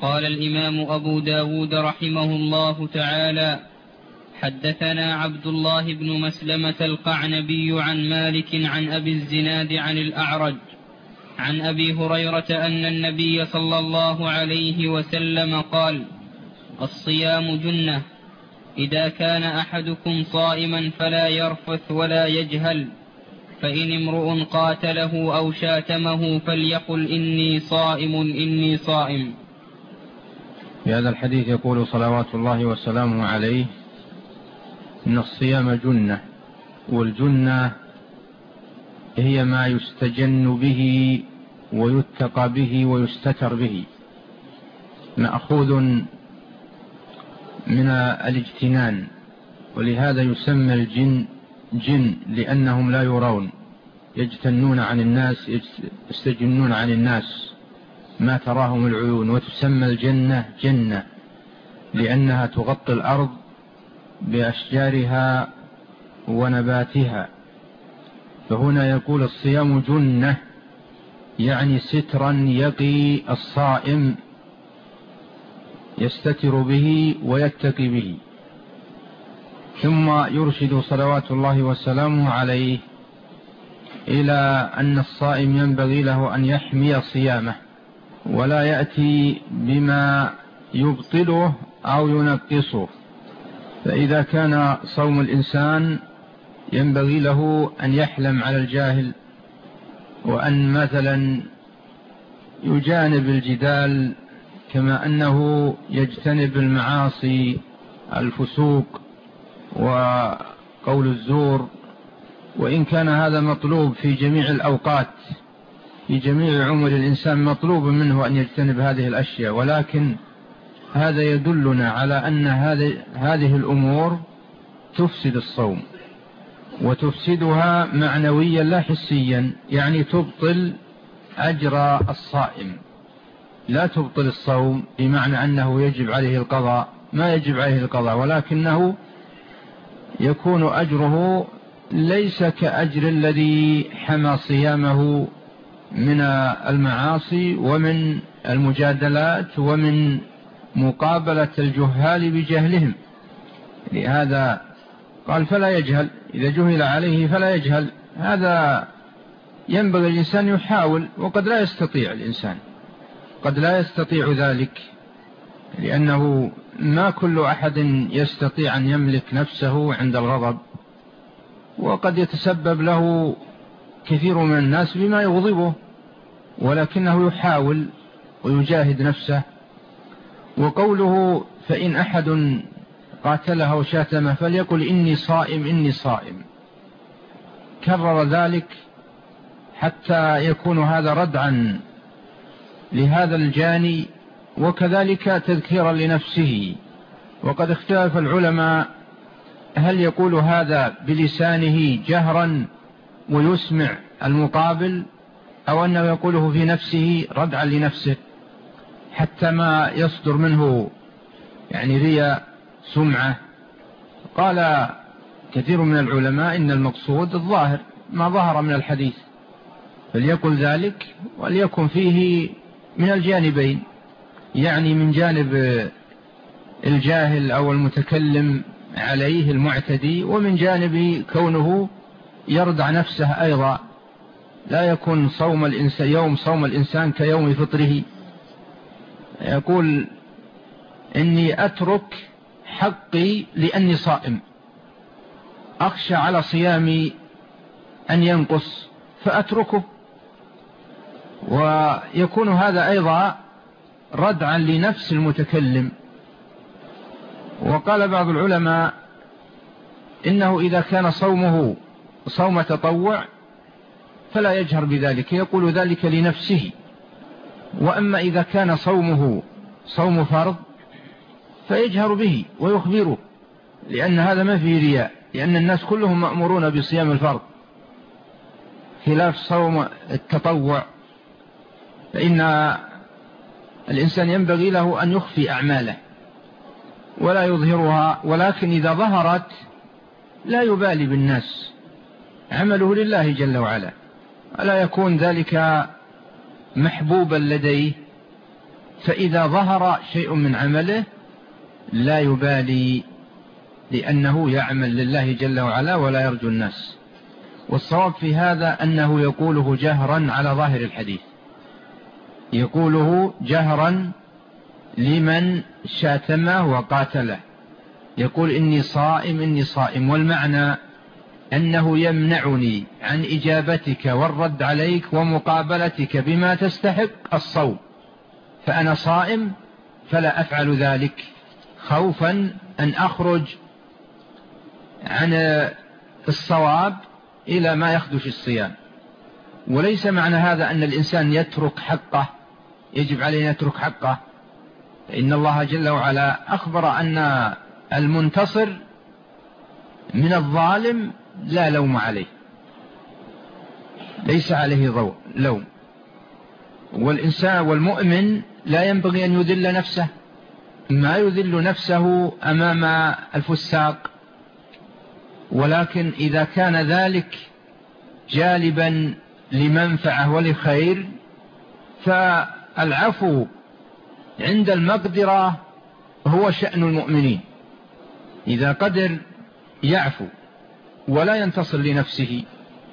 قال الإمام أبو داود رحمه الله تعالى: حدثنا عبد الله بن مسلمة القعنبي عن مالك عن أبي الزناد عن الأعرج عن أبي هريرة أن النبي صلى الله عليه وسلم قال: الصيام جنة، إذا كان أحدكم صائما فلا يرفث ولا يجهل، فإن امرؤ قاتله أو شاتمه فليقل إني صائم إني صائم. في هذا الحديث يقول صلوات الله وسلامه عليه: إن الصيام جنة، والجنة هي ما يستجن به ويتقى به ويستتر به، مأخوذ من الاجتنان، ولهذا يسمى الجن جن لأنهم لا يرون، يجتنون عن الناس، يستجنون عن الناس ما تراهم العيون. وتسمى الجنة جنة لأنها تغطي الأرض بأشجارها ونباتها. فهنا يقول الصيام جنة، يعني سترا يقي الصائم، يستتر به ويتقي به. ثم يرشد صلوات الله وسلامه عليه إلى أن الصائم ينبغي له أن يحمي صيامه ولا يأتي بما يبطله أو ينقصه. فإذا كان صوم الإنسان ينبغي له أن يحلم على الجاهل، وأن مثلا يجانب الجدال، كما أنه يجتنب المعاصي، الفسوق وقول الزور. وإن كان هذا مطلوب في جميع الأوقات، في جميع عمر الإنسان مطلوب منه أن يجتنب هذه الأشياء، ولكن هذا يدلنا على أن هذه الأمور تفسد الصوم، وتفسدها معنويا لا حسيا، يعني تبطل أجر الصائم، لا تبطل الصوم بمعنى أنه يجب عليه القضاء، ما يجب عليه القضاء، ولكنه يكون أجره ليس كأجر الذي حمى صيامه من المعاصي ومن المجادلات ومن مقابلة الجهال بجهلهم. لهذا قال فلا يجهل، إذا جهل عليه فلا يجهل. هذا ينبغي الإنسان يحاول، وقد لا يستطيع الإنسان، قد لا يستطيع ذلك، لأنه ما كل أحد يستطيع أن يملك نفسه عند الغضب، وقد يتسبب له كثير من الناس بما يغضبه، ولكنه يحاول ويجاهد نفسه. وقوله فإن أحد قاتله وشاتمه فليقل إني صائم إني صائم، كرر ذلك حتى يكون هذا ردعا لهذا الجاني، وكذلك تذكيرا لنفسه. وقد اختلف العلماء هل يقول هذا بلسانه جهرا ويسمع المقابل، أو أنه يقوله في نفسه ردعا لنفسه حتى ما يصدر منه يعني رياء سمعة. قال كثير من العلماء إن المقصود الظاهر ما ظهر من الحديث، فليقل ذلك وليكن فيه من الجانبين، يعني من جانب الجاهل أو المتكلم عليه المعتدي، ومن جانب كونه يردع نفسه أيضا، لا يكون صوم الإنسان يوم صوم الإنسان كيوم فطره. يقول إني أترك حقي لأني صائم، أخشى على صيامي أن ينقص فأتركه. ويكون هذا أيضا ردعا لنفس المتكلم. وقال بعض العلماء إنه إذا كان صومه صوم تطوع فلا يجهر بذلك، يقول ذلك لنفسه. وأما إذا كان صومه صوم فرض فيجهر به ويخبره، لأن هذا ما فيه رياء، لأن الناس كلهم مأمورون بصيام الفرض، خلاف صوم التطوع، فإن الإنسان ينبغي له أن يخفي أعماله ولا يظهرها، ولكن إذا ظهرت لا يبالي بالناس، عمله لله جل وعلا، ألا يكون ذلك محبوبا لديه فإذا ظهر شيء من عمله لا يبالي، لأنه يعمل لله جل وعلا ولا يرجو الناس. والصواب في هذا أنه يقوله جهرا على ظاهر الحديث، يقوله جهرا لمن شاتمه وقاتله، يقول إني صائم إني صائم، والمعنى أنه يمنعني عن إجابتك والرد عليك ومقابلتك بما تستحق الصوم، فأنا صائم فلا أفعل ذلك خوفا أن أخرج عن الصواب إلى ما يخدش الصيام. وليس معنى هذا أن الإنسان يترك حقه، يجب عليه أن يترك حقه، إن الله جل وعلا أخبر أن المنتصر من الظالم لا لوم عليه، ليس عليه لوم. والإنسان والمؤمن لا ينبغي أن يذل نفسه، ما يذل نفسه أمام الفساق، ولكن إذا كان ذلك جالبا لمنفعة ولخير فالعفو عند المقدرة هو شأن المؤمنين، إذا قدر يعفو ولا ينتصر لنفسه.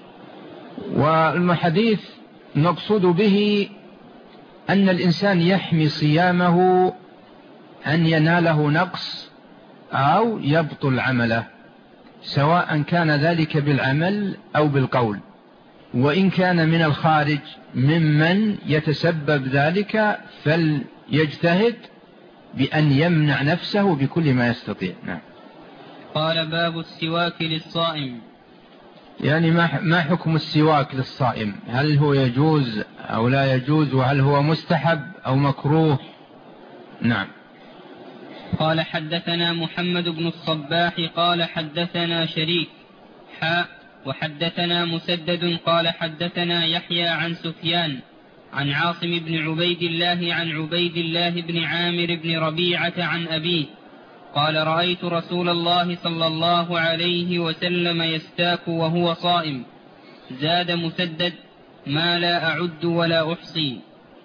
والحديث نقصد به أن الإنسان يحمي صيامه أن يناله نقص أو يبطل عمله، سواء كان ذلك بالعمل أو بالقول، وإن كان من الخارج ممن يتسبب ذلك فليجتهد بأن يمنع نفسه بكل ما يستطيع. نعم. قال باب السواك للصائم. يعني ما حكم السواك للصائم؟ هل هو يجوز أو لا يجوز، وهل هو مستحب أو مكروه؟ نعم. قال حدثنا محمد بن الصباح قال حدثنا شريك وحدثنا مسدد قال حدثنا يحيى عن سفيان عن عاصم بن عبيد الله عن عبيد الله بن عامر بن ربيعة عن أبيه قال رأيت رسول الله صلى الله عليه وسلم يستاك وهو صائم. زاد مسدد ما لا أعد ولا أحصي.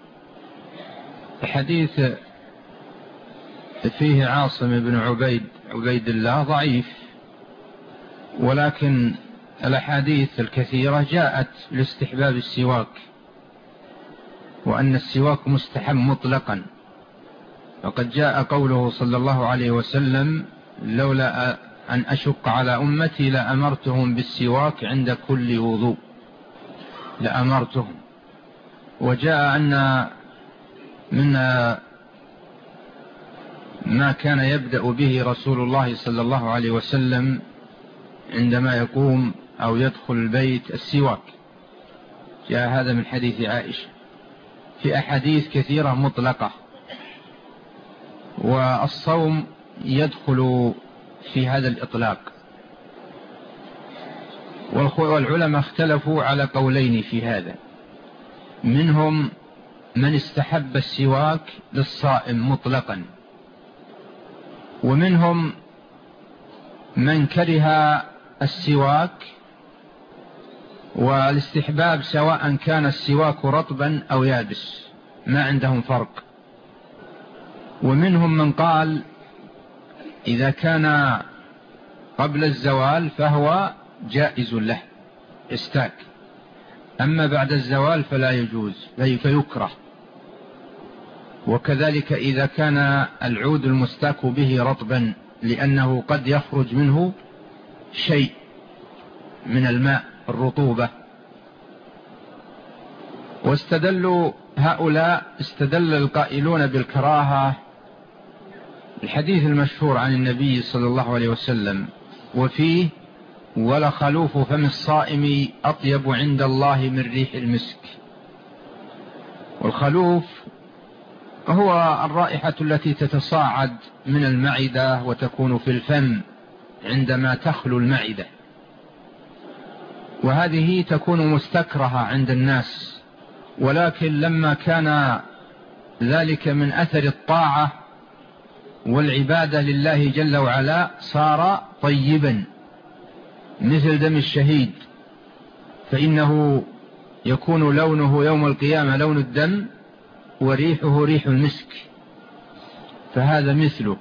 الحديث فيه عاصم بن عبيد الله ضعيف، ولكن الأحاديث الكثيرة جاءت لاستحباب السواك، وأن السواك مستحب مطلقا، وقد جاء قوله صلى الله عليه وسلم لولا أن أشق على أمتي لأمرتهم بالسواك عند كل وضوء، لأمرتهم. وجاء أن من ما كان يبدأ به رسول الله صلى الله عليه وسلم عندما يقوم أو يدخل البيت السواك، جاء هذا من حديث عائشة. في أحاديث كثيرة مطلقة، والصوم يدخل في هذا الإطلاق. والعلماء اختلفوا على قولين في هذا، منهم من استحب السواك للصائم مطلقا، ومنهم من كره السواك، والاستحباب سواء كان السواك رطبا أو يابس ما عندهم فرق. ومنهم من قال إذا كان قبل الزوال فهو جائز له استاك، أما بعد الزوال فلا يجوز فيكره. وكذلك إذا كان العود المستاك به رطبا، لأنه قد يخرج منه شيء من الماء الرطوبة. واستدلوا هؤلاء استدل القائلون بالكراهة الحديث المشهور عن النبي صلى الله عليه وسلم وفيه ولخلوف فم الصائم أطيب عند الله من ريح المسك. والخلوف هو الرائحة التي تتصاعد من المعدة وتكون في الفم عندما تخلو المعدة، وهذه تكون مستكرهة عند الناس، ولكن لما كان ذلك من أثر الطاعة والعبادة لله جل وعلا صار طيبا مثل دم الشهيد، فإنه يكون لونه يوم القيامة لون الدم وريحه ريح المسك، فهذا مثله.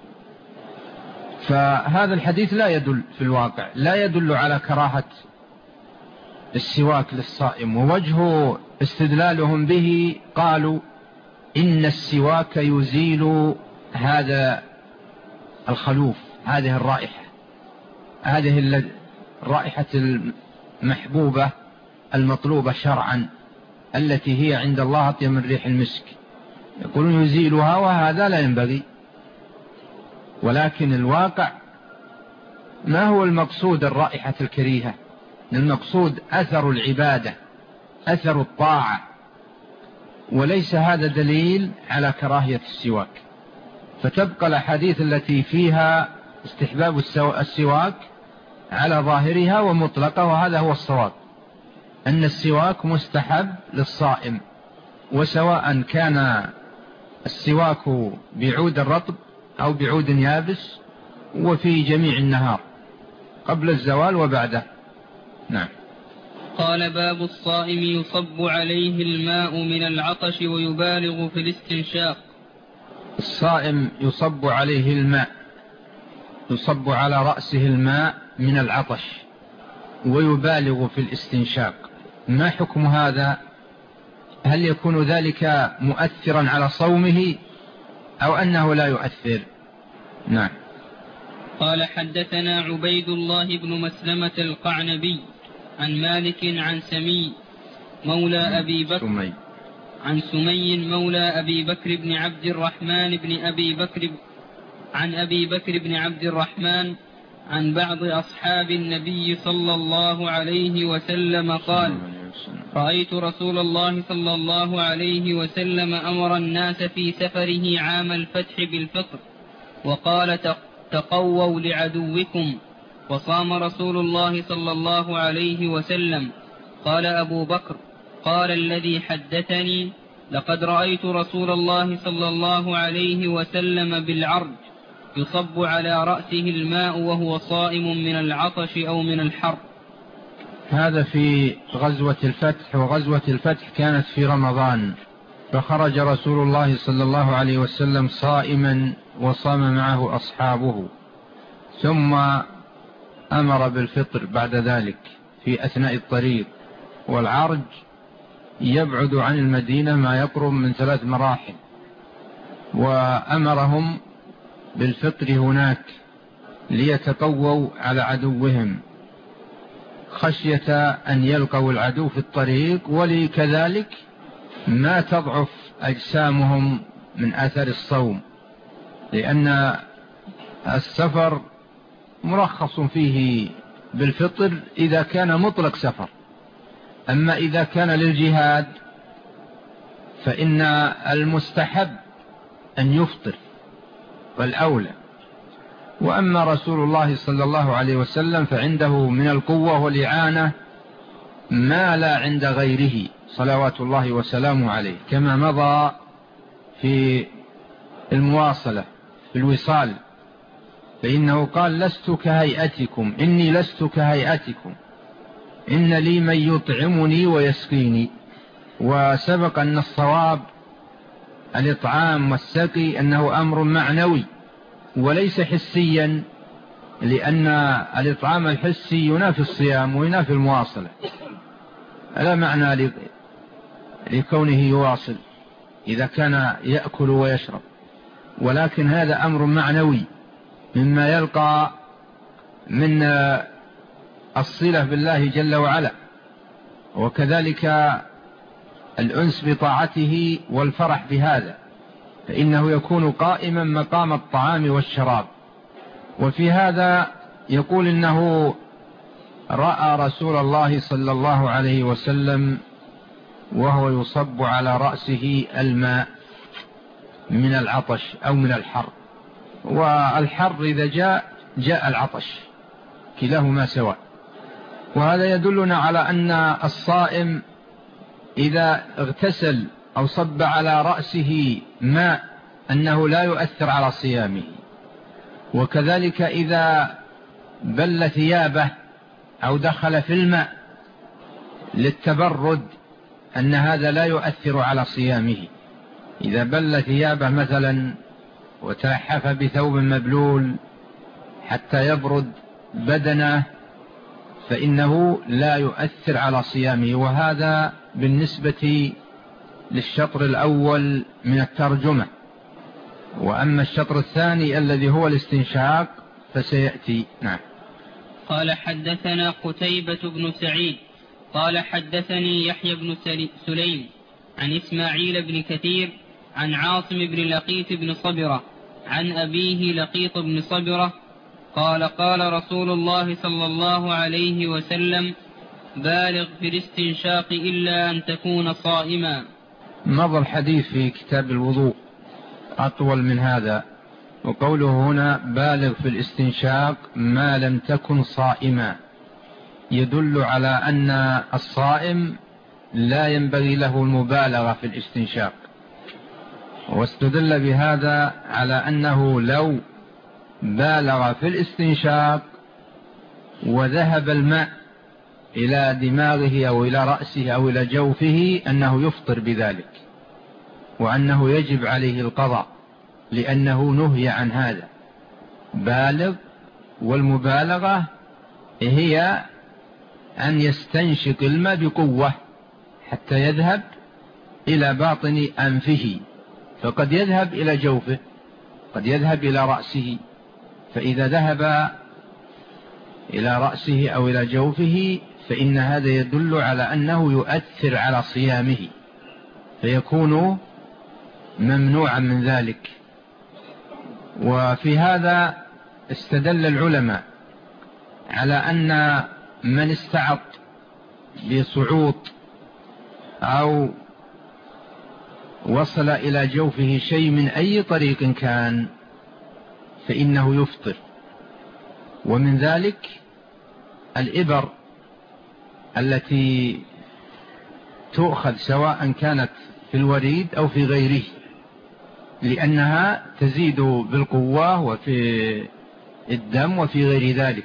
فهذا الحديث لا يدل في الواقع، لا يدل على كراهة السواك للصائم. ووجه استدلالهم به قالوا إن السواك يزيل هذا الخلوف، هذه الرائحة، هذه الرائحة المحبوبة المطلوبة شرعا التي هي عند الله أطيب من ريح المسك، يقولون يزيلها، وهذا لا ينبغي. ولكن الواقع ما هو المقصود الرائحة الكريهة، المقصود أثر العبادة، أثر الطاعة، وليس هذا دليل على كراهية السواك. فتبقى الأحاديث التي فيها استحباب السواك على ظاهرها ومطلقة، وهذا هو الصواب، أن السواك مستحب للصائم، وسواء كان السواك بعود الرطب أو بعود يابس، وفي جميع النهار قبل الزوال وبعده. نعم. قال: باب الصائم يصب عليه الماء من العطش ويبالغ في الاستنشاق. الصائم يصب عليه الماء، يصب على رأسه الماء من العطش ويبالغ في الاستنشاق. ما حكم هذا؟ هل يكون ذلك مؤثرا على صومه أو أنه لا يؤثر؟ نعم. قال: حدثنا عبيد الله بن مسلمة القعنبي عن مالك عن سمي مولى أبي بكر عن سمي مولى أبي بكر بن عبد الرحمن بن أبي بكر عن أبي بكر بن عبد الرحمن عن بعض أصحاب النبي صلى الله عليه وسلم قال: رأيت رسول الله صلى الله عليه وسلم أمر الناس في سفره عام الفتح بالفطر، وقال: تقووا لعدوكم، وصام رسول الله صلى الله عليه وسلم. قال أبو بكر: قال الذي حدثني: لقد رأيت رسول الله صلى الله عليه وسلم بالعرج يصب على رأسه الماء وهو صائم من العطش أو من الحر. هذا في غزوة الفتح، وغزوة الفتح كانت في رمضان، فخرج رسول الله صلى الله عليه وسلم صائما وصام معه أصحابه، ثم أمر بالفطر بعد ذلك في أثناء الطريق. والعرج يبعد عن المدينة ما يقرب من 3 مراحل، وأمرهم بالفطر هناك ليتقووا على عدوهم خشية أن يلقوا العدو في الطريق، ولكذلك ما تضعف أجسامهم من أثر الصوم، لأن السفر مرخص فيه بالفطر إذا كان مطلق سفر، أما إذا كان للجهاد فإن المستحب أن يفطر والأولى. وأما رسول الله صلى الله عليه وسلم فعنده من القوة والإعانة ما لا عند غيره صلوات الله وسلامه عليه، كما مضى في المواصلة في الوصال، فإنه قال: لست كهيئتكم، إني لست كهيئتكم، إن لي من يطعمني ويسقيني. وسبق أن الصواب الإطعام والسقي أنه أمر معنوي وليس حسيا، لأن الإطعام الحسي ينافي الصيام وينافي المواصلة، لا معنى لكونه يواصل إذا كان يأكل ويشرب، ولكن هذا أمر معنوي مما يلقى من الصلة بالله جل وعلا، وكذلك الأنس بطاعته والفرح بهذا، فإنه يكون قائما مقام الطعام والشراب. وفي هذا يقول إنه رأى رسول الله صلى الله عليه وسلم وهو يصب على رأسه الماء من العطش أو من الحر، والحر إذا جاء العطش، كلاهما سواء. وهذا يدلنا على أن الصائم إذا اغتسل أو صب على رأسه ماء أنه لا يؤثر على صيامه، وكذلك إذا بل ثيابه أو دخل في الماء للتبرد أن هذا لا يؤثر على صيامه، إذا بل ثيابه مثلا وتلحف بثوب مبلول حتى يبرد بدنه فإنه لا يؤثر على صيامه. وهذا بالنسبة للشطر الأول من الترجمة. وأما الشطر الثاني الذي هو الاستنشاق فسيأتي. نعم. قال حدثنا قتيبة بن سعيد قال حدثني يحيى بن سليم عن إسماعيل بن كثير عن عاصم بن لقيط بن صبرة عن أبيه لقيط بن صبرة قال قال رسول الله صلى الله عليه وسلم بالغ في الاستنشاق إلا أن تكون صائما. مضى الحديث في كتاب الوضوء أطول من هذا، وقوله هنا بالغ في الاستنشاق ما لم تكن صائما يدل على أن الصائم لا ينبغي له المبالغة في الاستنشاق. واستدل بهذا على أنه لو بالغ في الاستنشاق وذهب الماء إلى دماغه أو إلى رأسه أو إلى جوفه أنه يفطر بذلك، وأنه يجب عليه القضاء لأنه نهي عن هذا. بالغ، والمبالغة هي أن يستنشق الماء بقوة حتى يذهب إلى باطن أنفه، فقد يذهب إلى جوفه، قد يذهب إلى رأسه، فإذا ذهب إلى رأسه أو إلى جوفه فإن هذا يدل على أنه يؤثر على صيامه فيكون ممنوعا من ذلك. وفي هذا استدل العلماء على أن من استعط بصعوط أو وصل إلى جوفه شيء من أي طريق كان فإنه يفطر. ومن ذلك الإبر التي تؤخذ سواء كانت في الوريد أو في غيره، لأنها تزيد بالقوة وفي الدم وفي غير ذلك.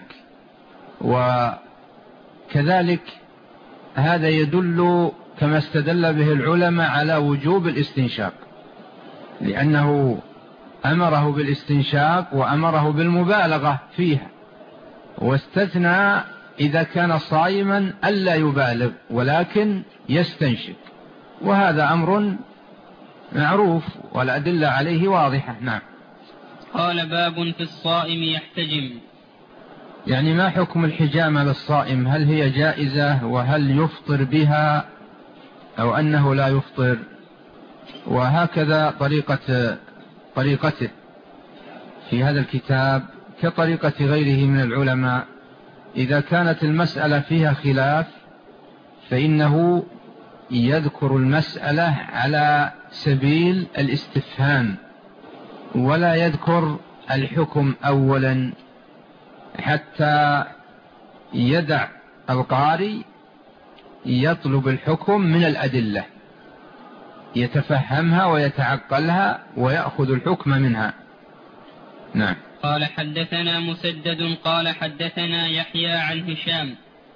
وكذلك هذا يدل كما استدل به العلماء على وجوب الاستنشاق، لأنه أمره بالاستنشاق وأمره بالمبالغة فيها، واستثنى إذا كان صائما ألا يبالغ ولكن يستنشق، وهذا أمر معروف والأدلة عليه واضحة. نعم. قال باب في الصائم يحتجم. يعني ما حكم الحجامة للصائم؟ هل هي جائزة وهل يفطر بها أو أنه لا يفطر؟ وهكذا طريقته في هذا الكتاب كطريقة غيره من العلماء. إذا كانت المسألة فيها خلاف فإنه يذكر المسألة على سبيل الاستفهام ولا يذكر الحكم أولا حتى يدع القارئ يطلب الحكم من الأدلة، يتفهمها ويتعقلها ويأخذ الحكم منها. نعم. قال حدثنا مسدد قال حدثنا يحيى عن هشام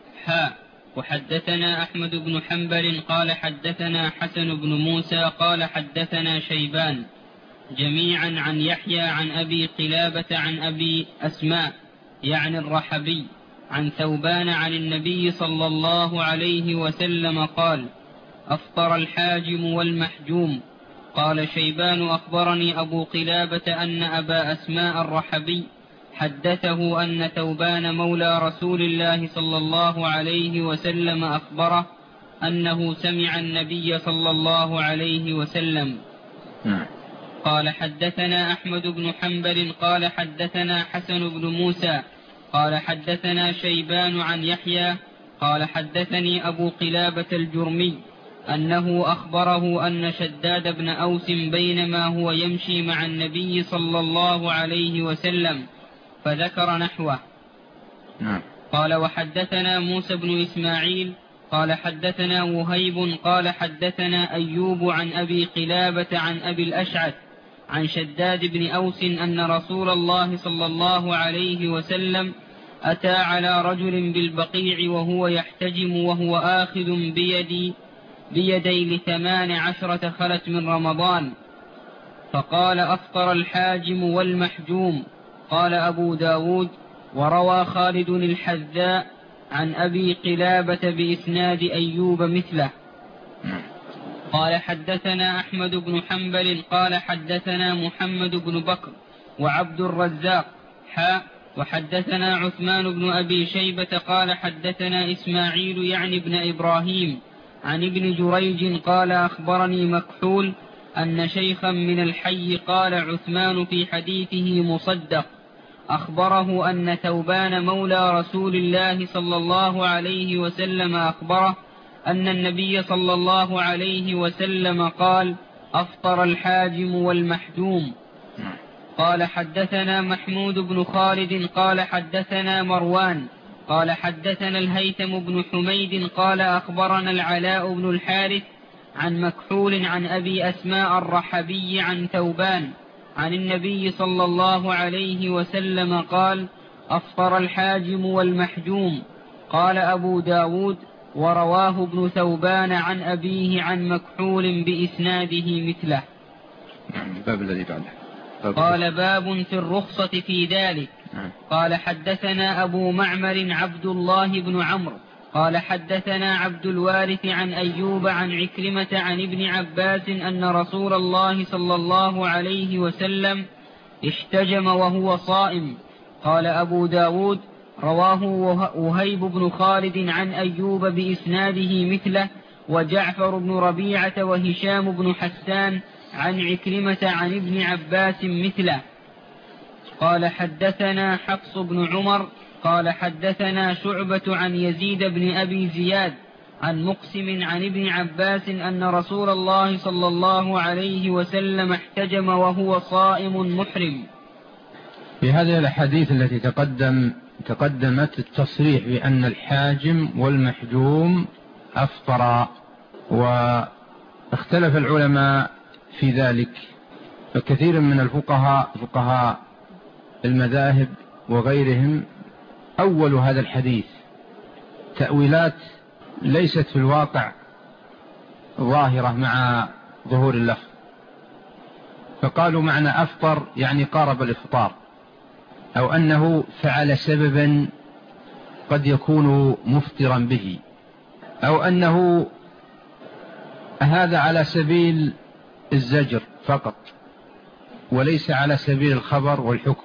وحدثنا أحمد بن حنبل قال حدثنا حسن بن موسى قال حدثنا شيبان جميعا عن يحيى عن أبي قلابة عن أبي أسماء يعني الرحبي عن ثوبان عن النبي صلى الله عليه وسلم قال أفطر الحاجم والمحجوم. قال شيبان أخبرني أبو قلابة أن أبا أسماء الرحبي حدثه أن ثوبان مولى رسول الله صلى الله عليه وسلم أخبره أنه سمع النبي صلى الله عليه وسلم. قال حدثنا أحمد بن حنبل قال حدثنا حسن بن موسى قال حدثنا شيبان عن يحيى قال حدثني أبو قلابة الجرمي أنه أخبره أن شداد بن أوس بينما هو يمشي مع النبي صلى الله عليه وسلم فذكر نحوه. قال وحدثنا موسى بن إسماعيل قال حدثنا وهيب قال حدثنا أيوب عن أبي قلابة عن أبي الأشعث عن شداد بن أوس أن رسول الله صلى الله عليه وسلم أتى على رجل بالبقيع وهو يحتجم وهو آخذ بيدي ل18 خلت من رمضان فقال أفطر الحاجم والمحجوم. قال أبو داود: وروى خالد الحذاء عن أبي قلابة بإسناد أيوب مثله. قال حدثنا أحمد بن حنبل قال حدثنا محمد بن بكر وعبد الرزاق وحدثنا عثمان بن أبي شيبة قال حدثنا إسماعيل يعني ابن إبراهيم عن ابن جريج قال أخبرني مكحول أن شيخا من الحي قال عثمان في حديثه مصدق أخبره أن ثوبان مولى رسول الله صلى الله عليه وسلم أخبره أن النبي صلى الله عليه وسلم قال: أفطر الحاجم والمحجوم. قال حدثنا محمود بن خالد قال حدثنا مروان قال حدثنا الهيثم بن حميد قال أخبرنا العلاء بن الحارث عن مكحول عن أبي أسماء الرحبي عن ثوبان عن النبي صلى الله عليه وسلم قال: أفطر الحاجم والمحجوم. قال أبو داود: ورواه ابن ثوبان عن أبيه عن مكحول بإسناده مثله. الباب الذي بعده. قال: باب في الرخصة في ذلك. قال حدثنا أبو معمر عبد الله بن عمرو قال حدثنا عبد الوارث عن أيوب عن عكرمة عن ابن عباس أن رسول الله صلى الله عليه وسلم احتجم وهو صائم. قال أبو داود: رواه وهيب بن خالد عن أيوب بإسناده مثله، وجعفر بن ربيعة وهشام بن حسان عن عكرمة عن ابن عباس مثله. قال حدثنا حفص بن عمر قال حدثنا شعبة عن يزيد بن أبي زياد عن مقسم عن ابن عباس أن رسول الله صلى الله عليه وسلم احتجم وهو صائم محرم. في هذه الأحاديث التي تقدمت التصريح بأن الحاجم والمحجوم أفطرا، واختلف العلماء في ذلك، فكثير من فقهاء المذاهب وغيرهم أول هذا الحديث تأويلات ليست في الواقع ظاهرة مع ظهور اللفظ، فقالوا معنى أفطر يعني قارب الإفطار، أو أنه فعل سببا قد يكون مفطرا به، أو أنه هذا على سبيل الزجر فقط وليس على سبيل الخبر والحكم،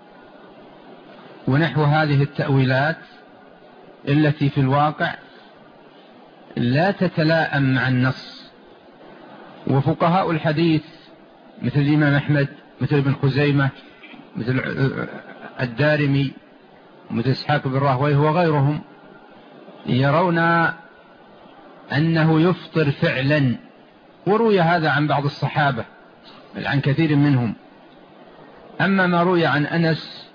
ونحو هذه التأويلات التي في الواقع لا تتلائم مع النص. وفقهاء الحديث مثل الإمام أحمد مثل ابن خزيمة مثل الدارمي مثل إسحاق بن راهويه وغيرهم يرون أنه يفطر فعلا، وروي هذا عن بعض الصحابة عن كثير منهم. أما ما روي عن أنس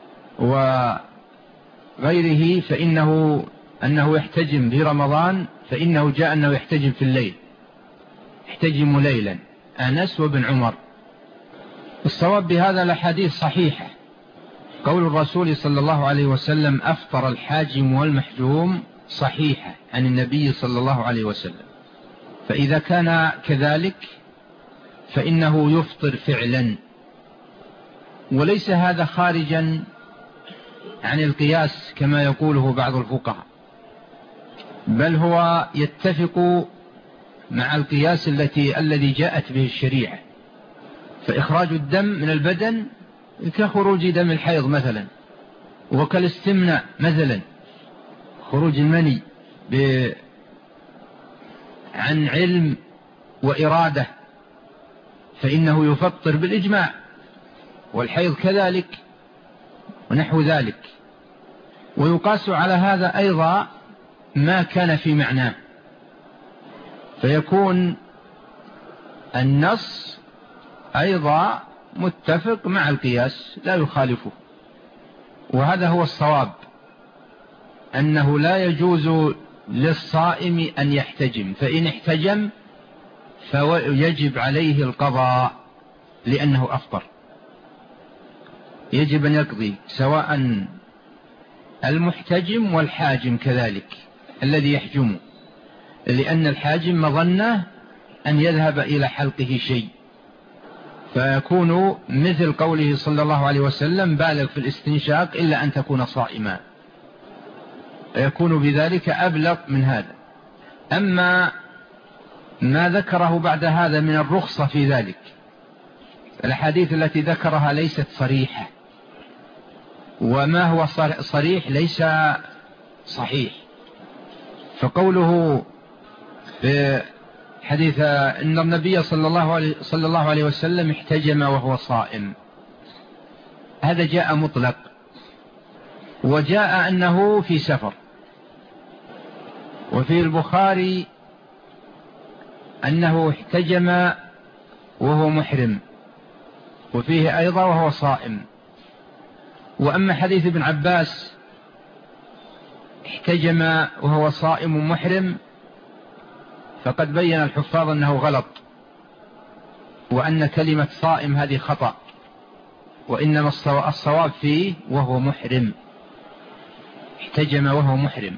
وغيره أنه يحتجم في رمضان، فإنه جاء أنه يحتجم في الليل، يحتجم ليلا، أنس وابن عمر. الصواب بهذا الحديث صحيحة، قول الرسول صلى الله عليه وسلم أفطر الحاجم والمحجوم صحيحة عن النبي صلى الله عليه وسلم، فإذا كان كذلك فإنه يفطر فعلا، وليس هذا خارجا عن القياس كما يقوله بعض الفقهاء، بل هو يتفق مع القياس الذي جاءت به الشريعة. فإخراج الدم من البدن كخروج دم الحيض مثلا، وكالاستمناء مثلا، خروج المني عن علم وإرادة فإنه يفطر بالإجماع، والحيض كذلك ونحو ذلك. ويقاس على هذا أيضا ما كان في معناه، فيكون النص أيضا متفق مع القياس لا يخالفه. وهذا هو الصواب، أنه لا يجوز للصائم أن يحتجم، فإن احتجم فيجب عليه القضاء لأنه أفطر، يجب أن يقضي، سواء المحتجم والحاجم كذلك الذي يحجم، لأن الحاجم مظنة أن يذهب إلى حلقه شيء، فيكون مثل قوله صلى الله عليه وسلم بالغ في الاستنشاق إلا أن تكون صائما، يكون بذلك أبلغ من هذا. أما ما ذكره بعد هذا من الرخصة في ذلك، الحديث التي ذكرها ليست صريحة، وما هو صريح ليس صحيح. فقوله في حديث إن النبي صلى الله عليه وسلم احتجم وهو صائم، هذا جاء مطلق، وجاء أنه في سفر، وفي البخاري أنه احتجم وهو محرم، وفيه أيضا وهو صائم. وأما حديث ابن عباس احتجم وهو صائم محرم فقد بين الحفاظ أنه غلط، وأن كلمة صائم هذه خطأ، وإنما الصواب فيه وهو محرم، احتجم وهو محرم.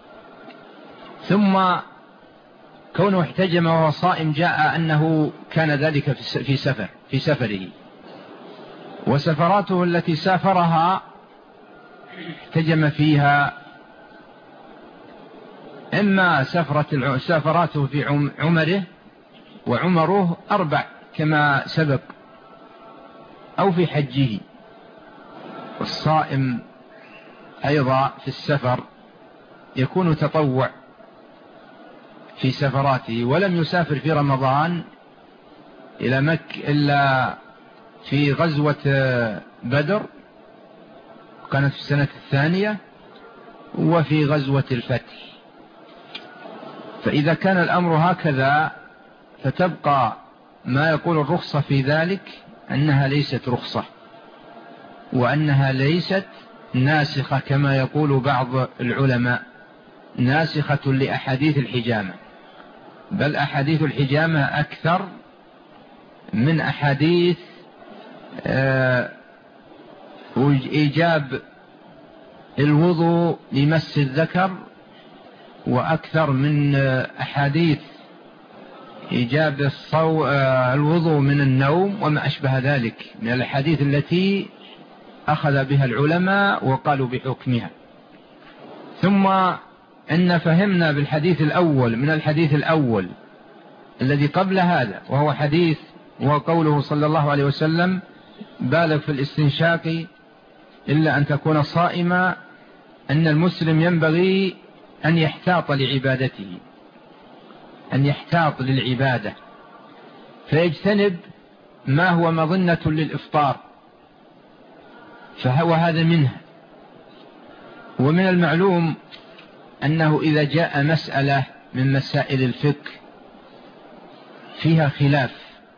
ثم كونه احتجم وهو صائم جاء أنه كان ذلك في سفره، وسفراته التي سافرها احتجم فيها، إما سفراته في عمره، وعمره 4 كما سبق، أو في حجه. والصائم أيضا في السفر يكون تطوع في سفراته، ولم يسافر في رمضان إلى مكة إلا في غزوة بدر، كانت في السنة 2، وفي غزوة الفتح. فإذا كان الأمر هكذا فتبقى ما يقول الرخصة في ذلك أنها ليست رخصة، وأنها ليست ناسخة كما يقول بعض العلماء، ناسخة لأحاديث الحجامة، بل أحاديث الحجامة أكثر من أحاديث إيجاب الوضوء لمس الذكر، وأكثر من أحاديث إيجاب الوضوء من النوم وما أشبه ذلك من الأحاديث التي أخذ بها العلماء وقالوا بحكمها. ثم إن فهمنا بالحديث الأول من الحديث الأول الذي قبل هذا، وهو حديث وقوله صلى الله عليه وسلم بالغ في الاستنشاق إلا أن تكون صائما، أن المسلم ينبغي أن يحتاط لعبادته، أن يحتاط للعبادة، فيجتنب ما هو مظنة للإفطار، فهو هذا منه. ومن المعلوم أنه إذا جاء مسألة من مسائل الفقه فيها خلاف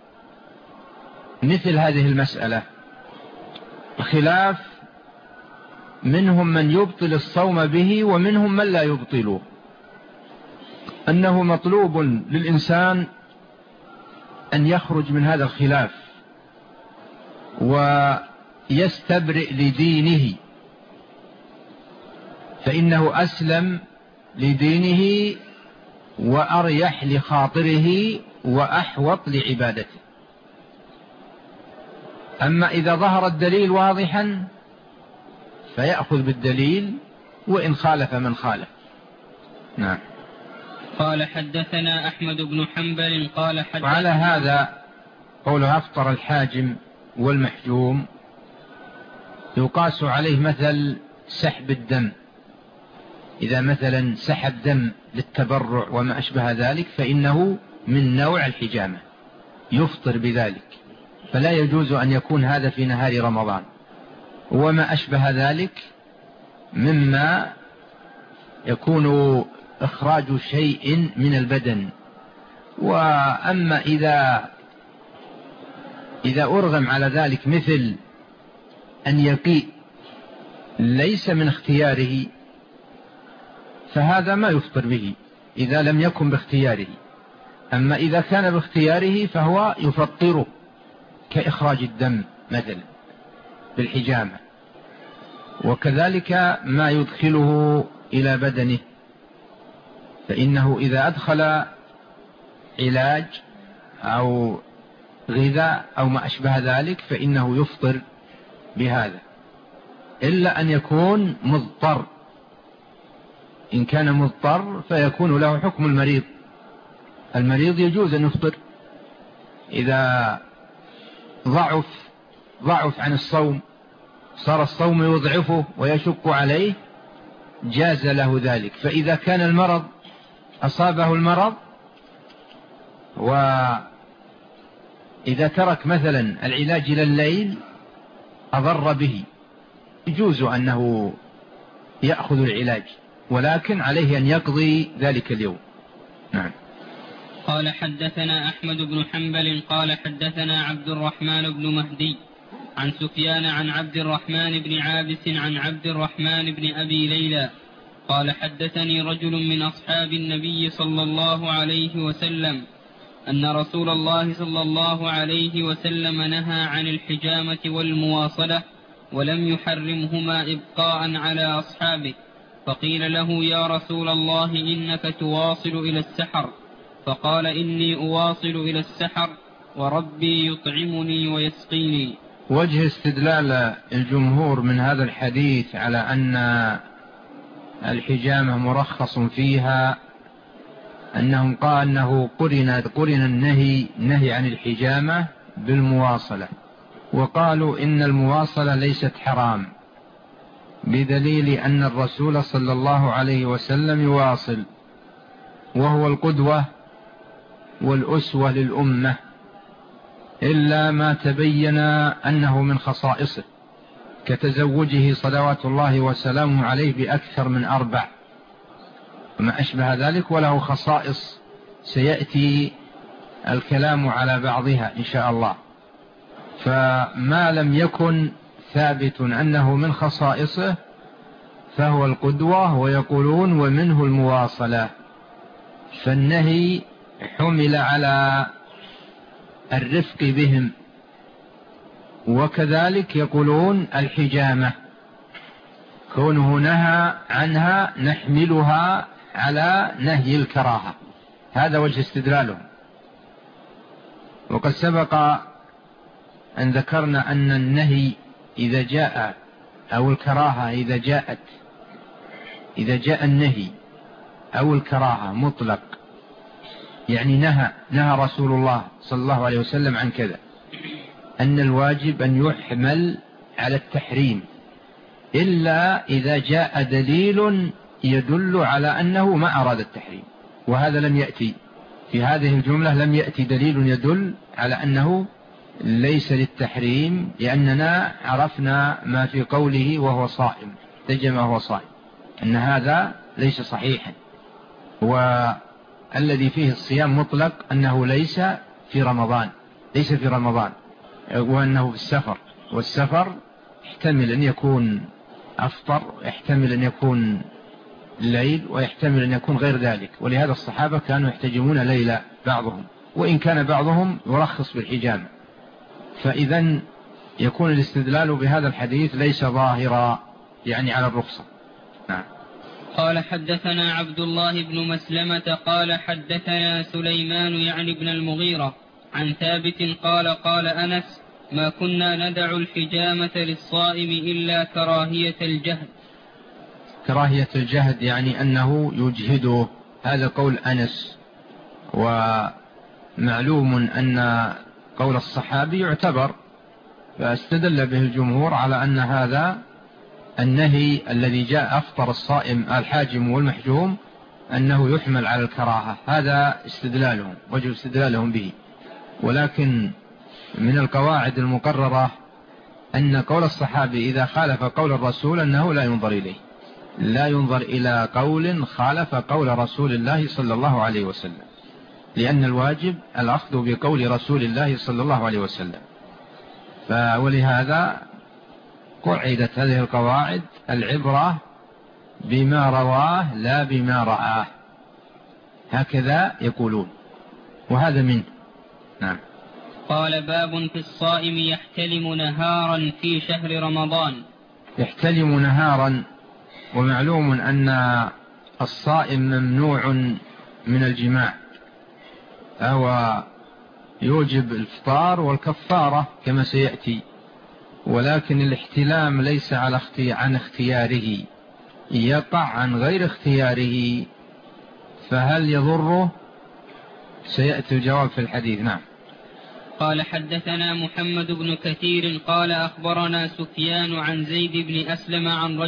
مثل هذه المسألة، الخلاف منهم من يبطل الصوم به ومنهم من لا يبطله، أنه مطلوب للإنسان أن يخرج من هذا الخلاف ويستبرئ لدينه، فإنه أسلم لدينه وأريح لخاطره وأحوط لعبادته. أما إذا ظهر الدليل واضحا فيأخذ بالدليل وإن خالف من خالف. نعم. قال حدثنا أحمد بن حنبل قال حدثنا. وعلى هذا قوله أفطر الحاجم والمحجوم يقاس عليه مثل سحب الدم، إذا مثلا سحب دم للتبرع وما أشبه ذلك فإنه من نوع الحجامة يفطر بذلك، فلا يجوز أن يكون هذا في نهار رمضان، وما أشبه ذلك مما يكون إخراج شيء من البدن. وأما إذا أرغم على ذلك مثل أن يقيء ليس من اختياره فهذا ما يفطر به إذا لم يكن باختياره. أما إذا كان باختياره فهو يفطره كإخراج الدم مثلا بالحجامة، وكذلك ما يدخله إلى بدنه، فإنه إذا أدخل علاج أو غذاء أو ما أشبه ذلك فإنه يفطر بهذا، إلا أن يكون مضطر. إن كان مضطر فيكون له حكم المريض. المريض يجوز أن يفطر إذا ضعف عن الصوم، صار الصوم يضعفه ويشق عليه، جاز له ذلك. فإذا كان المرض أصابه المرض وإذا ترك مثلا العلاج إلى الليل أضر به، يجوز أنه يأخذ العلاج، ولكن عليه أن يقضي ذلك اليوم. نعم. قال حدثنا أحمد بن حنبل قال حدثنا عبد الرحمن بن مهدي عن سفيان عن عبد الرحمن بن عابس عن عبد الرحمن بن أبي ليلى قال حدثني رجل من أصحاب النبي صلى الله عليه وسلم أن رسول الله صلى الله عليه وسلم نهى عن الحجامة والمواصلة ولم يحرمهما إبقاء على أصحابه، فقيل له يا رسول الله إنك تواصل إلى السحر، فقال إني أواصل إلى السحر وربي يطعمني ويسقيني. وجه استدلال الجمهور من هذا الحديث على أن الحجامة مرخص فيها أنهم قال أنه قرن النهي عن الحجامة بالمواصلة، وقالوا إن المواصلة ليست حرام بدليل أن الرسول صلى الله عليه وسلم يواصل، وهو القدوة والأسوة للأمة، إلا ما تبين أنه من خصائصه كتزوجه صلوات الله وسلامه عليه بأكثر من 4 وما أشبه ذلك، وله خصائص سيأتي الكلام على بعضها إن شاء الله. فما لم يكن ثابت أنه من خصائصه فهو القدوة، ويقولون ومنه المواصلة. فالنهي حمل على الرفق بهم. وكذلك يقولون الحجامة كونه نهى عنها نحملها على نهي الكراهة، هذا وجه استدلالهم. وقد سبق أن ذكرنا أن النهي إذا جاء أو الكراهة إذا جاء النهي أو الكراهة مطلق، يعني نهى رسول الله صلى الله عليه وسلم عن كذا، أن الواجب أن يحمل على التحريم، إلا إذا جاء دليل يدل على أنه ما أراد التحريم، وهذا لم يأتي في هذه الجملة، لم يأتي دليل يدل على أنه ليس للتحريم، لأننا عرفنا ما في قوله وهو صائم، تجمع وهو صائم، أن هذا ليس صحيحا. والذي فيه الصيام مطلق أنه ليس في رمضان، وأنه في السفر، والسفر يحتمل أن يكون أفطر، يحتمل أن يكون الليل، ويحتمل أن يكون غير ذلك. ولهذا الصحابة كانوا يحتجمون ليلا بعضهم، وإن كان بعضهم يرخص بالحجامة. فإذا يكون الاستدلال بهذا الحديث ليس ظاهرا، يعني على الرخصة. نعم. قال حدثنا عبد الله بن مسلمة قال حدثنا سليمان يعني بن المغيرة عن ثابت قال قال أنس ما كنا ندع الحجامة للصائم إلا كراهية الجهد. كراهية الجهد يعني أنه يجهده، هذا قول أنس. ومعلوم أن قول الصحابي يعتبر، فاستدل به الجمهور على أن هذا النهي الذي جاء أفطر الصائم الحاجم والمحجوم أنه يحمل على الكراهة، هذا استدلالهم، وجه استدلالهم به. ولكن من القواعد المقررة أن قول الصحابي إذا خالف قول الرسول أنه لا ينظر إليه، لا ينظر إلى قول خالف قول رسول الله صلى الله عليه وسلم، لأن الواجب الأخذ بقول رسول الله صلى الله عليه وسلم. ولهذا قعدت هذه القواعد: العبرة بما رواه لا بما رآه، هكذا يقولون، وهذا منه. نعم. قال باب في الصائم يحتلم نهارا في شهر رمضان. يحتلم نهارا، ومعلوم أن الصائم ممنوع من الجماع، أو يوجب الإفطار والكفارة كما سيأتي، ولكن الاحتلام ليس عن اختياره، يقع عن غير اختياره، فهل يضره؟ سيأتي الجواب في الحديث. نعم. قال حدثنا محمد بن كثير قال أخبرنا سفيان عن زيد بن أسلم عن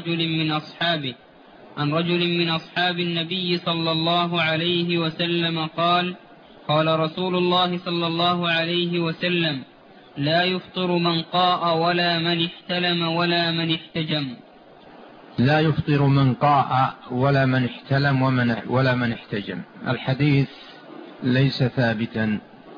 رجل من أصحاب النبي صلى الله عليه وسلم قال قال رسول الله صلى الله عليه وسلم لا يفطر من قاء ولا من احتلم ولا من احتجم. لا يفطر من قاء ولا من احتلم ولا من احتجم. الحديث ليس ثابتا،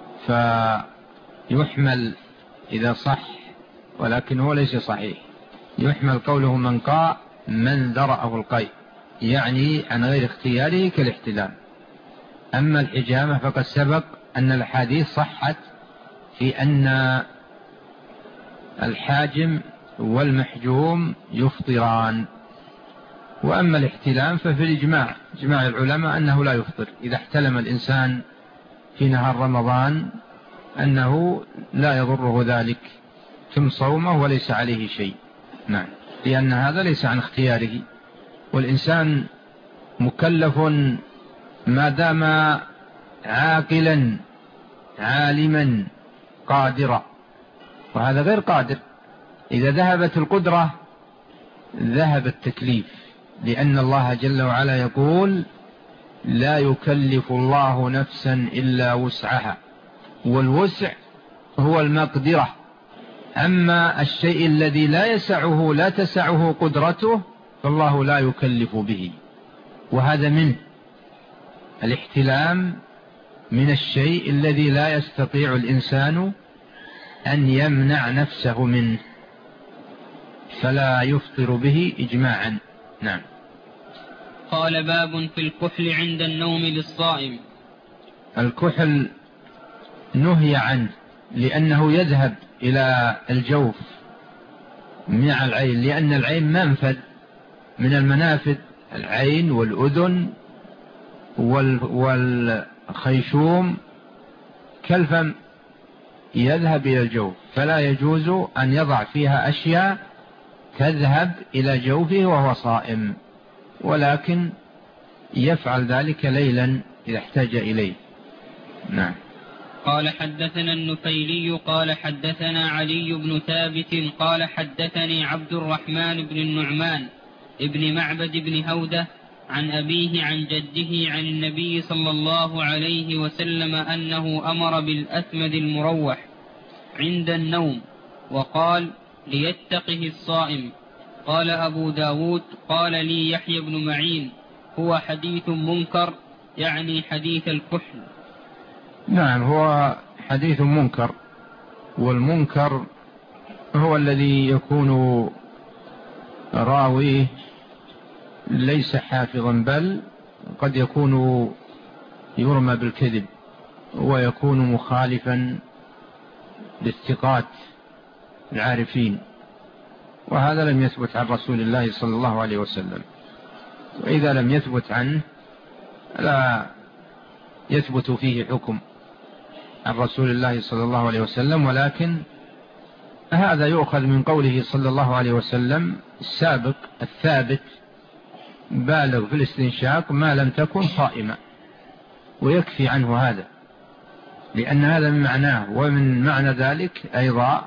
فيحمل إذا صح، ولكن هو ليس صحيح. يحمل قوله من قاء من ذرأه القيء، يعني عن غير اختياره كالاحتلام. أما الحجامة فقد سبق أن الحديث صحت في أن الحاجم والمحجوم يفطران. وأما الاحتلام ففي الإجماع، إجماع العلماء أنه لا يفطر إذا احتلم الإنسان في نهار رمضان، أنه لا يضره ذلك، تم صومه وليس عليه شيء. نعم، لأن هذا ليس عن اختياره، والإنسان مكلف ما دام عاقلا عالما قادرا، وهذا غير قادر. إذا ذهبت القدرة ذهب التكليف، لأن الله جل وعلا يقول لا يكلف الله نفسا إلا وسعها، والوسع هو المقدرة. أما الشيء الذي لا تسعه قدرته فالله لا يكلف به، وهذا منه. الاحتلام من الشيء الذي لا يستطيع الإنسان أن يمنع نفسه منه، فلا يفطر به إجماعا. نعم. قال باب في الكحل عند النوم للصائم. الكحل نهي عنه لأنه يذهب إلى الجوف مع العين، لأن العين منفذ من المنافذ، العين والأذن والخيشوم كالفم يذهب إلى الجوف، فلا يجوز أن يضع فيها أشياء تذهب إلى جوفه وهو صائم، ولكن يفعل ذلك ليلا إذا احتاج إليه. نعم. قال حدثنا النفيلي قال حدثنا علي بن ثابت قال حدثني عبد الرحمن بن النعمان ابن معبد بن هودة عن أبيه عن جده عن النبي صلى الله عليه وسلم أنه أمر بالأثمد المروح عند النوم، وقال ليتقه الصائم. قال أبو داود قال لي يحيى بن معين هو حديث منكر، يعني حديث الكحل. نعم، هو حديث منكر، والمنكر هو الذي يكون راويه ليس حافظا، بل قد يكون يرمى بالكذب، ويكون مخالفا للثقات العارفين، وهذا لم يثبت عن رسول الله صلى الله عليه وسلم. وإذا لم يثبت عنه لا يثبت فيه حكم عن رسول الله صلى الله عليه وسلم، ولكن هذا يؤخذ من قوله صلى الله عليه وسلم السابق الثابت بالغ في الاستنشاق ما لم تكن صائمة، ويكفي عنه هذا، لأن هذا من معناه. ومن معنى ذلك أيضا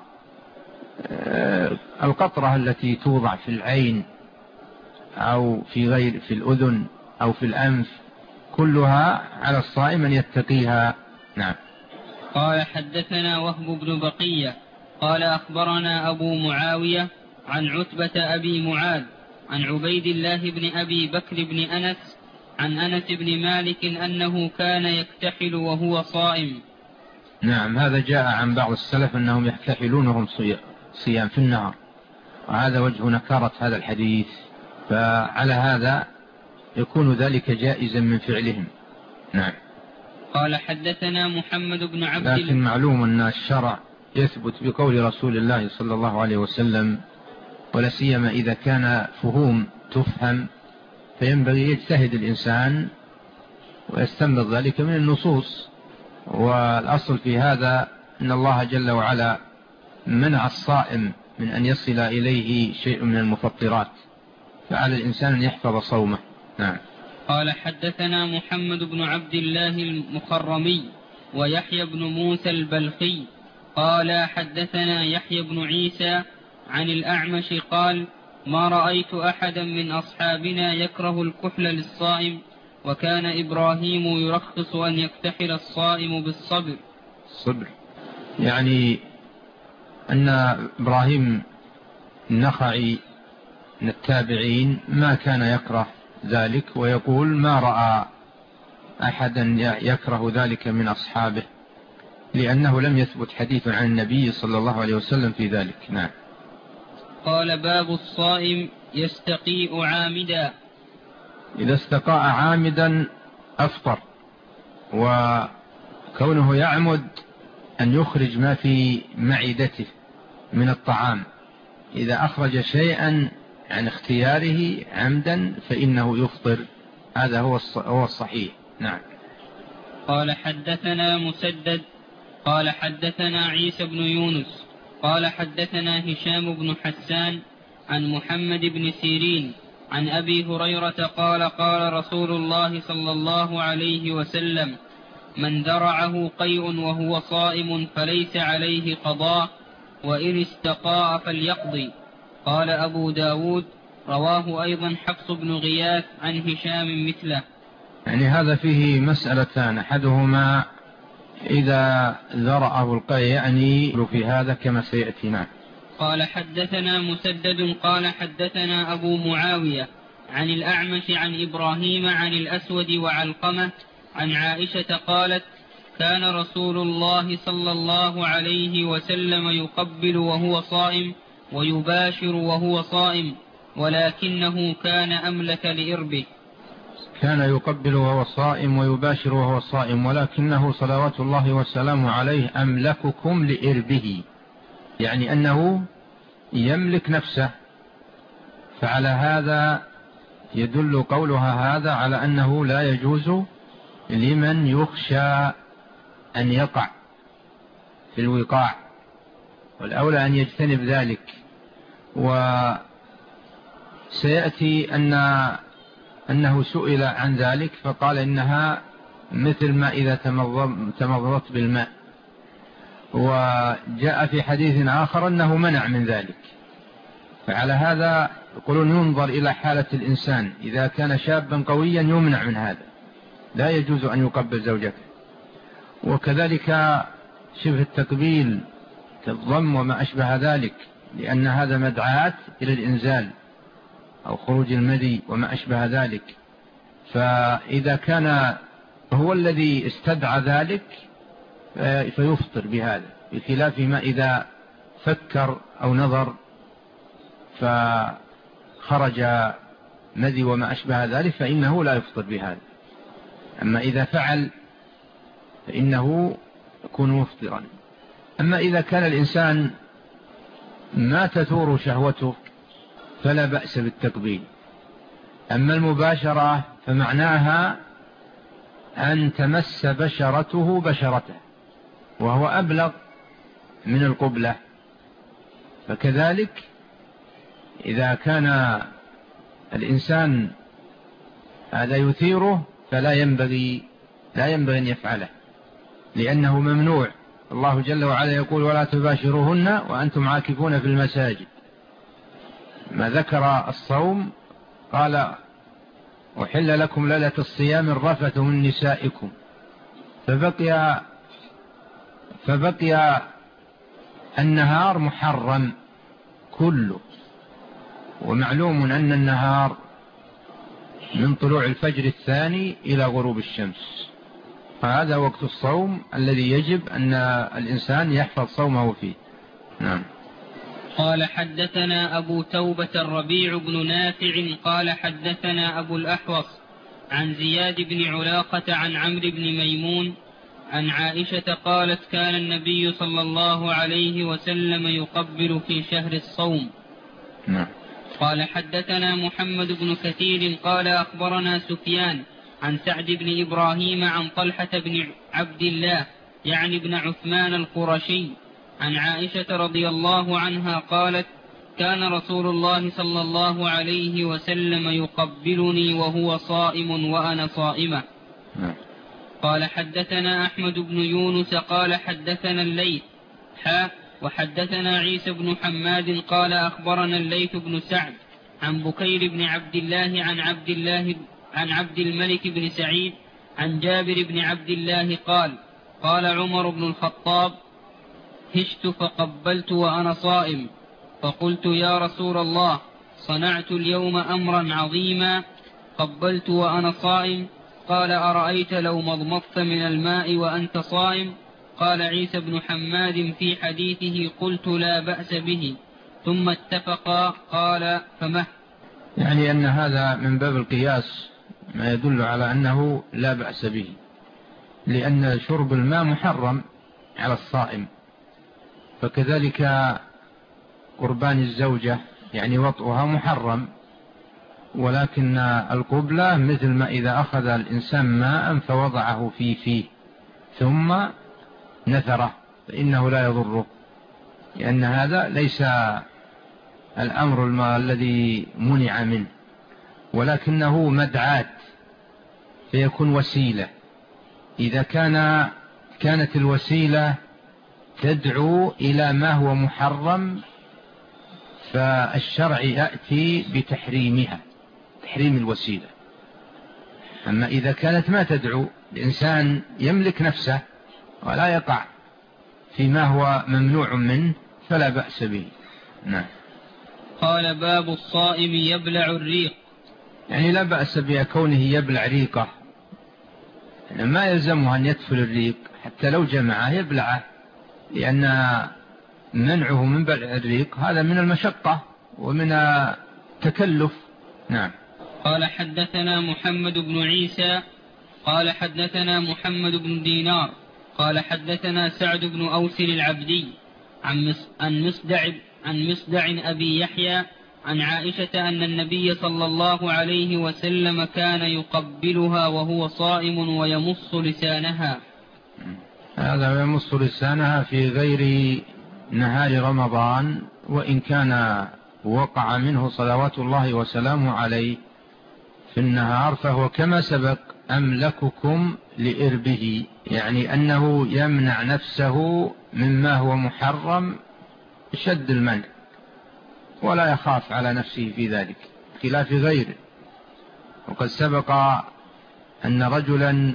القطرة التي توضع في العين أو في الأذن أو في الأنف، كلها على الصائم أن يتقيها. نعم. قال حدثنا وهب بن بقية قال أخبرنا أبو معاوية عن عتبة أبي معاذ عن عبيد الله بن أبي بكر بن أنس عن أنس بن مالك أنه كان يكتحل وهو صائم. نعم، هذا جاء عن بعض السلف أنهم يكتحلون وهم صيام في النهار، وهذا وجه نكارة هذا الحديث، فعلى هذا يكون ذلك جائزا من فعلهم. نعم. قال حدثنا محمد بن عبد لكن معلوم أن الشرع يثبت بقول رسول الله صلى الله عليه وسلم، ولا سيما إذا كان فهوم تفهم، فينبغي يجتهد الإنسان ويستنبط ذلك من النصوص، والأصل في هذا أن الله جل وعلا منع الصائم من أن يصل إليه شيء من المفطرات، فعلى الإنسان أن يحفظ صومه. نعم. قال حدثنا محمد بن عبد الله المخرمي ويحيى بن موسى البلخي قال حدثنا يحيى بن عيسى عن الأعمش قال ما رأيت أحدا من أصحابنا يكره الكحل للصائم، وكان إبراهيم يرخص أن يكتحل الصائم بالصبر. الصبر يعني أن إبراهيم النخعي من التابعين ما كان يكره ذلك، ويقول ما رأى أحدا يكره ذلك من أصحابه، لأنه لم يثبت حديث عن النبي صلى الله عليه وسلم في ذلك. نعم. قال باب الصائم يستقيء عامدا. إذا استقاء عامدا أفطر، وكونه يعمد أن يخرج ما في معدته من الطعام، إذا أخرج شيئا عن اختياره عمدا فإنه يفطر، هذا هو الصحيح. نعم. قال حدثنا مسدد قال حدثنا عيسى بن يونس قال حدثنا هشام بن حسان عن محمد بن سيرين عن أبي هريرة قال قال رسول الله صلى الله عليه وسلم من ذرعه قيء وهو صائم فليس عليه قضاء، وإن استقاء فليقضي. قال أبو داود رواه أيضا حفص بن غياث عن هشام مثله. يعني هذا فيه مسألتان، أحدهما إذا ذرأه القيء يعني في هذا كما سيأتينا. قال حدثنا مسدد قال حدثنا أبو معاوية عن الأعمش عن إبراهيم عن الأسود وعلقمة عن عائشة قالت كان رسول الله صلى الله عليه وسلم يقبل وهو صائم ويباشر وهو صائم، ولكنه كان أملك لإربه. كان يقبل وهو صائم ويباشر وهو صائم، ولكنه صلوات الله وسلامه عليه أملككم لإربه، يعني أنه يملك نفسه. فعلى هذا يدل قولها هذا على أنه لا يجوز لمن يخشى أن يقع في الوقاع، والأولى أن يجتنب ذلك. وسيأتي أنه سئل عن ذلك فقال إنها مثل ما إذا تمضمضت بالماء، وجاء في حديث آخر أنه منع من ذلك. فعلى هذا يقولون ينظر إلى حالة الإنسان، إذا كان شابا قويا يمنع من هذا، لا يجوز أن يقبل زوجته. وكذلك شبه التقبيل كالضم وما أشبه ذلك، لأن هذا مدعاة إلى الإنزال أو خروج المدي وما أشبه ذلك. فإذا كان هو الذي استدعى ذلك فيفطر بهذا، بخلاف ما إذا فكر أو نظر فخرج مدي وما أشبه ذلك فإنه لا يفطر بهذا. أما إذا فعل فإنه يكون مفطرا. أما إذا كان الإنسان ما تثور شهوته فلا بأس بالتقبيل. أما المباشرة فمعناها أن تمس بشرته بشرته، وهو أبلغ من القبلة. فكذلك إذا كان الإنسان هذا يثيره فلا ينبغي أن يفعله، لأنه ممنوع. الله جل وعلا يقول ولا تباشروهن وأنتم عاكفون في المساجد. ما ذكر الصوم قال أحل لكم ليلة الصيام الرفث من نسائكم، فبقي النهار محرم كله. ومعلوم أن النهار من طلوع الفجر الثاني إلى غروب الشمس، فهذا وقت الصوم الذي يجب أن الإنسان يحفظ صومه فيه. نعم. قال حدثنا أبو توبة الربيع بن نافع قال حدثنا أبو الأحوص عن زياد بن علاقة عن عمرو بن ميمون عن عائشة قالت كان النبي صلى الله عليه وسلم يقبل في شهر الصوم. نعم. قال حدثنا محمد بن كثير قال أخبرنا سفيان عن سعد بن إبراهيم عن طلحة بن عبد الله يعني ابن عثمان القرشي عن عائشة رضي الله عنها قالت كان رسول الله صلى الله عليه وسلم يقبلني وهو صائم وأنا صائمة. قال حدثنا أحمد بن يونس قال حدثنا الليث وحدثنا عيسى بن حماد قال أخبرنا الليث بن سعد عن بكير بن عبد الله عن عبد الملك بن سعيد عن جابر بن عبد الله قال عمر بن الخطاب هشت فقبلت وأنا صائم فقلت يا رسول الله صنعت اليوم أمرا عظيما قبلت وأنا صائم قال أرأيت لو مضمضت من الماء وأنت صائم قال عيسى بن حماد في حديثه قلت لا بأس به ثم اتفقا قال فمه. يعني أن هذا من باب القياس ما يدل على أنه لا بأس به، لأن شرب الماء محرم على الصائم، فكذلك قربان الزوجة يعني وطئها محرم، ولكن القبلة مثل ما إذا أخذ الإنسان ماء فوضعه في فيه ثم نثره فإنه لا يضره، لأن هذا ليس الأمر الذي منع منه، ولكنه مدعاة فيكون وسيلة. إذا كانت الوسيلة تدعو إلى ما هو محرم فالشرع يأتي بتحريمها، تحريم الوسيلة. أما إذا كانت ما تدعو، الإنسان يملك نفسه ولا يقع فيما هو ممنوع منه فلا بأس به. نعم. قال باب الصائم يبلع الريق، يعني لا بأس بكونه يبلع ريقه، ما يلزمه أن يدفل الريق حتى لو جمعه يبلعه، لأن منعه من بلع الريق هذا من المشقة ومن التكلف. نعم. قال حدثنا محمد بن عيسى قال حدثنا محمد بن دينار قال حدثنا سعد بن أوس العبدي عن مصدع أبي يحيى عن عائشة أن النبي صلى الله عليه وسلم كان يقبلها وهو صائم ويمص لسانها. هذا يمص لسانها في غير نهار رمضان، وإن كان وقع منه صلوات الله وسلامه عليه في النهار فهو كما سبق أملككم لإربه، يعني أنه يمنع نفسه مما هو محرم شد المنع ولا يخاف على نفسه في ذلك خلاف غيره. وقد سبق أن رجلا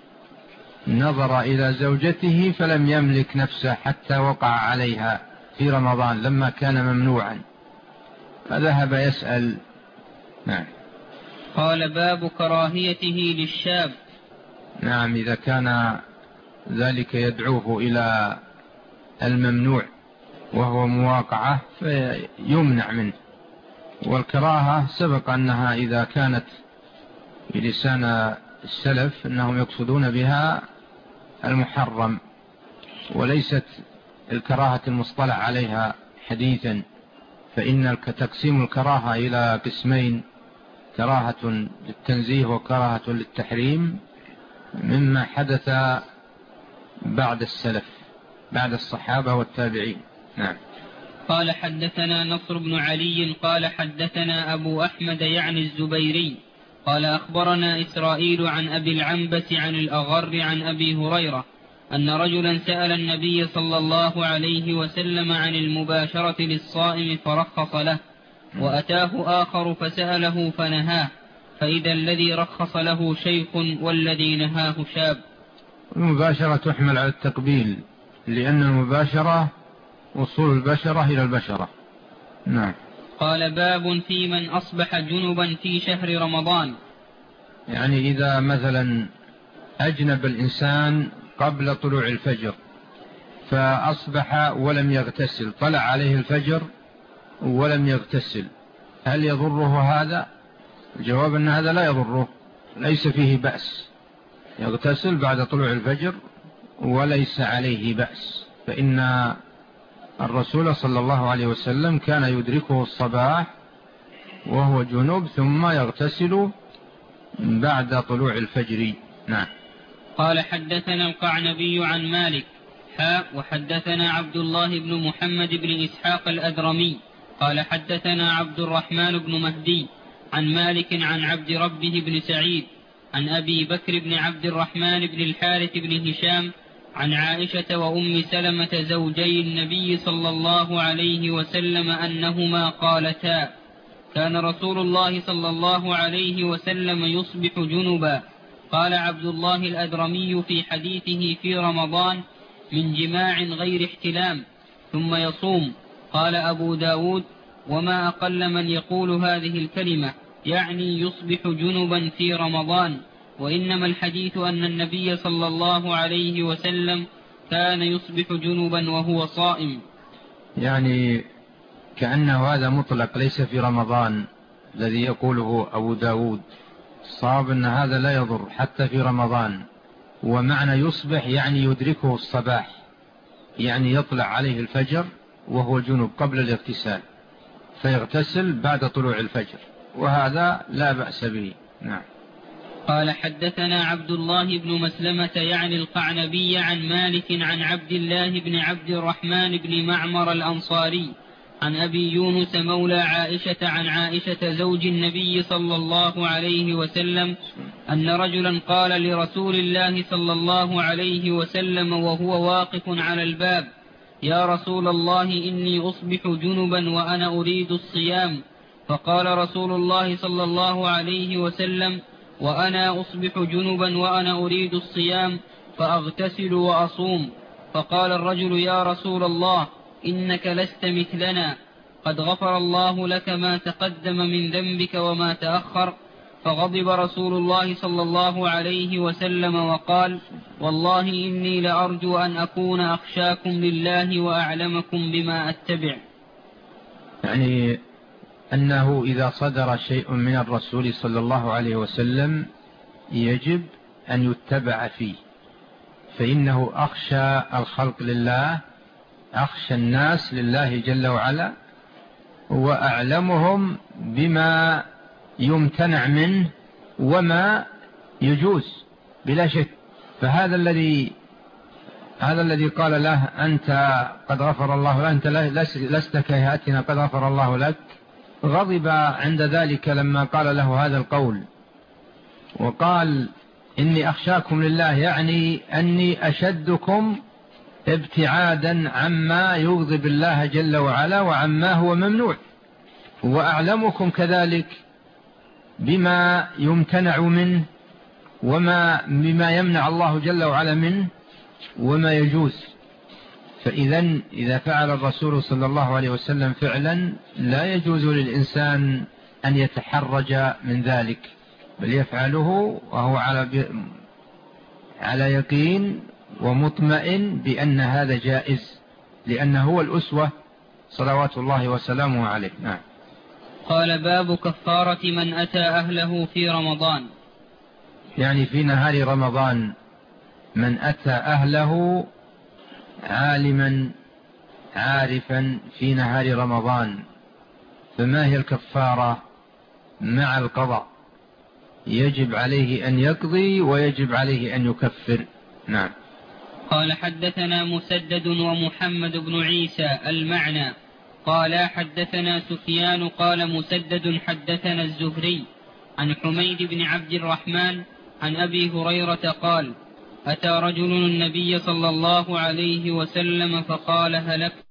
نظر إلى زوجته فلم يملك نفسه حتى وقع عليها في رمضان لما كان ممنوعا فذهب يسأل. نعم. قال باب كراهيته للشاب. نعم، إذا كان ذلك يدعوه إلى الممنوع وهو مواقعة فيمنع منه. والكراهة سبق أنها إذا كانت بلسان السلف أنهم يقصدون بها المحرم، وليست الكراهة المصطلح عليها حديثا، فإن تقسيم الكراهة إلى قسمين: كراهة للتنزيه وكراهة للتحريم، مما حدث بعد السلف بعد الصحابة والتابعين. نعم. قال حدثنا نصر بن علي قال حدثنا أبو أحمد يعني الزبيري قال أخبرنا إسرائيل عن أبي العنبس عن الأغر عن أبي هريرة أن رجلا سأل النبي صلى الله عليه وسلم عن المباشرة للصائم فرخص له، وأتاه آخر فسأله فنهاه، فإذا الذي رخص له شيخ والذي نهاه شاب. المباشرة تحمل على التقبيل، لأن المباشرة وصول البشرة إلى البشرة. نعم. قال باب في من أصبح جنبا في شهر رمضان، يعني إذا مثلا أجنب الإنسان قبل طلوع الفجر فأصبح ولم يغتسل، طلع عليه الفجر ولم يغتسل، هل يضره هذا؟ الجواب أن هذا لا يضره، ليس فيه بأس، يغتسل بعد طلوع الفجر وليس عليه بأس، فإن الرسول صلى الله عليه وسلم كان يدركه الصباح وهو جنوب ثم يغتسل بعد طلوع الفجر. نعم. قال حدثنا القعنبي عن مالك وحدثنا عبد الله بن محمد بن إسحاق الأذرمي قال حدثنا عبد الرحمن بن مهدي عن مالك عن عبد ربه بن سعيد عن أبي بكر بن عبد الرحمن بن الحارث بن هشام عن عائشة وأم سلمة زوجي النبي صلى الله عليه وسلم أنهما قالتا: كان رسول الله صلى الله عليه وسلم يصبح جنبا. قال عبد الله الأذرمي في حديثه: في رمضان من جماع غير احتلام ثم يصوم. قال أبو داود: وما أقل من يقول هذه الكلمة، يعني يصبح جنبا في رمضان، وإنما الحديث أن النبي صلى الله عليه وسلم كان يصبح جنبا وهو صائم. يعني كأنه هذا مطلق ليس في رمضان الذي يقوله أبو داود. الصواب أن هذا لا يضر حتى في رمضان. ومعنى يصبح يعني يدركه الصباح، يعني يطلع عليه الفجر وهو جنب قبل الاغتسال، فيغتسل بعد طلوع الفجر، وهذا لا بأس به. نعم. قال حدثنا عبد الله بن مسلمة يعني القعنبي عن مالك عن عبد الله بن عبد الرحمن بن معمر الأنصاري عن أبي يونس مولى عائشة عن عائشة زوج النبي صلى الله عليه وسلم أن رجلا قال لرسول الله صلى الله عليه وسلم وهو واقف على الباب: يا رسول الله، إني أصبح جنبا وأنا أريد الصيام. فقال رسول الله صلى الله عليه وسلم: وأنا أصبح جنبا وأنا أريد الصيام، فأغتسل وأصوم. فقال الرجل: يا رسول الله، إنك لست مثلنا، قد غفر الله لك ما تقدم من ذنبك وما تأخر. فغضب رسول الله صلى الله عليه وسلم وقال: والله إني لأرجو أن أكون أخشاكم لله وأعلمكم بما أتبع. يعني أنه إذا صدر شيء من الرسول صلى الله عليه وسلم يجب أن يتبع فيه، فإنه أخشى الخلق لله، أخشى الناس لله جل وعلا، وأعلمهم بما يمتنع منه وما يجوز بلا شك. فهذا الذي قال له: أنت قد غفر الله لك، أنت لست كهيئتنا قد غفر الله لك، غضب عند ذلك لما قال له هذا القول، وقال: إني أخشاكم لله، يعني أني أشدكم ابتعادا عما يغضب الله جل وعلا وعما هو ممنوع، وأعلمكم كذلك بما يمتنع منه بما يمنع الله جل وعلا منه وما يجوز. إذا فعل الرسول صلى الله عليه وسلم فعلا لا يجوز للإنسان أن يتحرج من ذلك، بل يفعله وهو على يقين ومطمئن بأن هذا جائز، لأنه هو الأسوة صلوات الله وسلامه عليه. نعم. قال: باب كفارة من أتى أهله في رمضان. يعني في نهار رمضان، من أتى أهله عالما عارفا في نهار رمضان، فما هي الكفارة مع القضاء؟ يجب عليه أن يقضي ويجب عليه أن يكفر. نعم. قال حدثنا مسدد ومحمد بن عيسى المعنى قال حدثنا سفيان قال مسدد حدثنا الزهري عن حميد بن عبد الرحمن عن أبي هريرة قال: أتى رجل النبي صلى الله عليه وسلم فقال: هلكت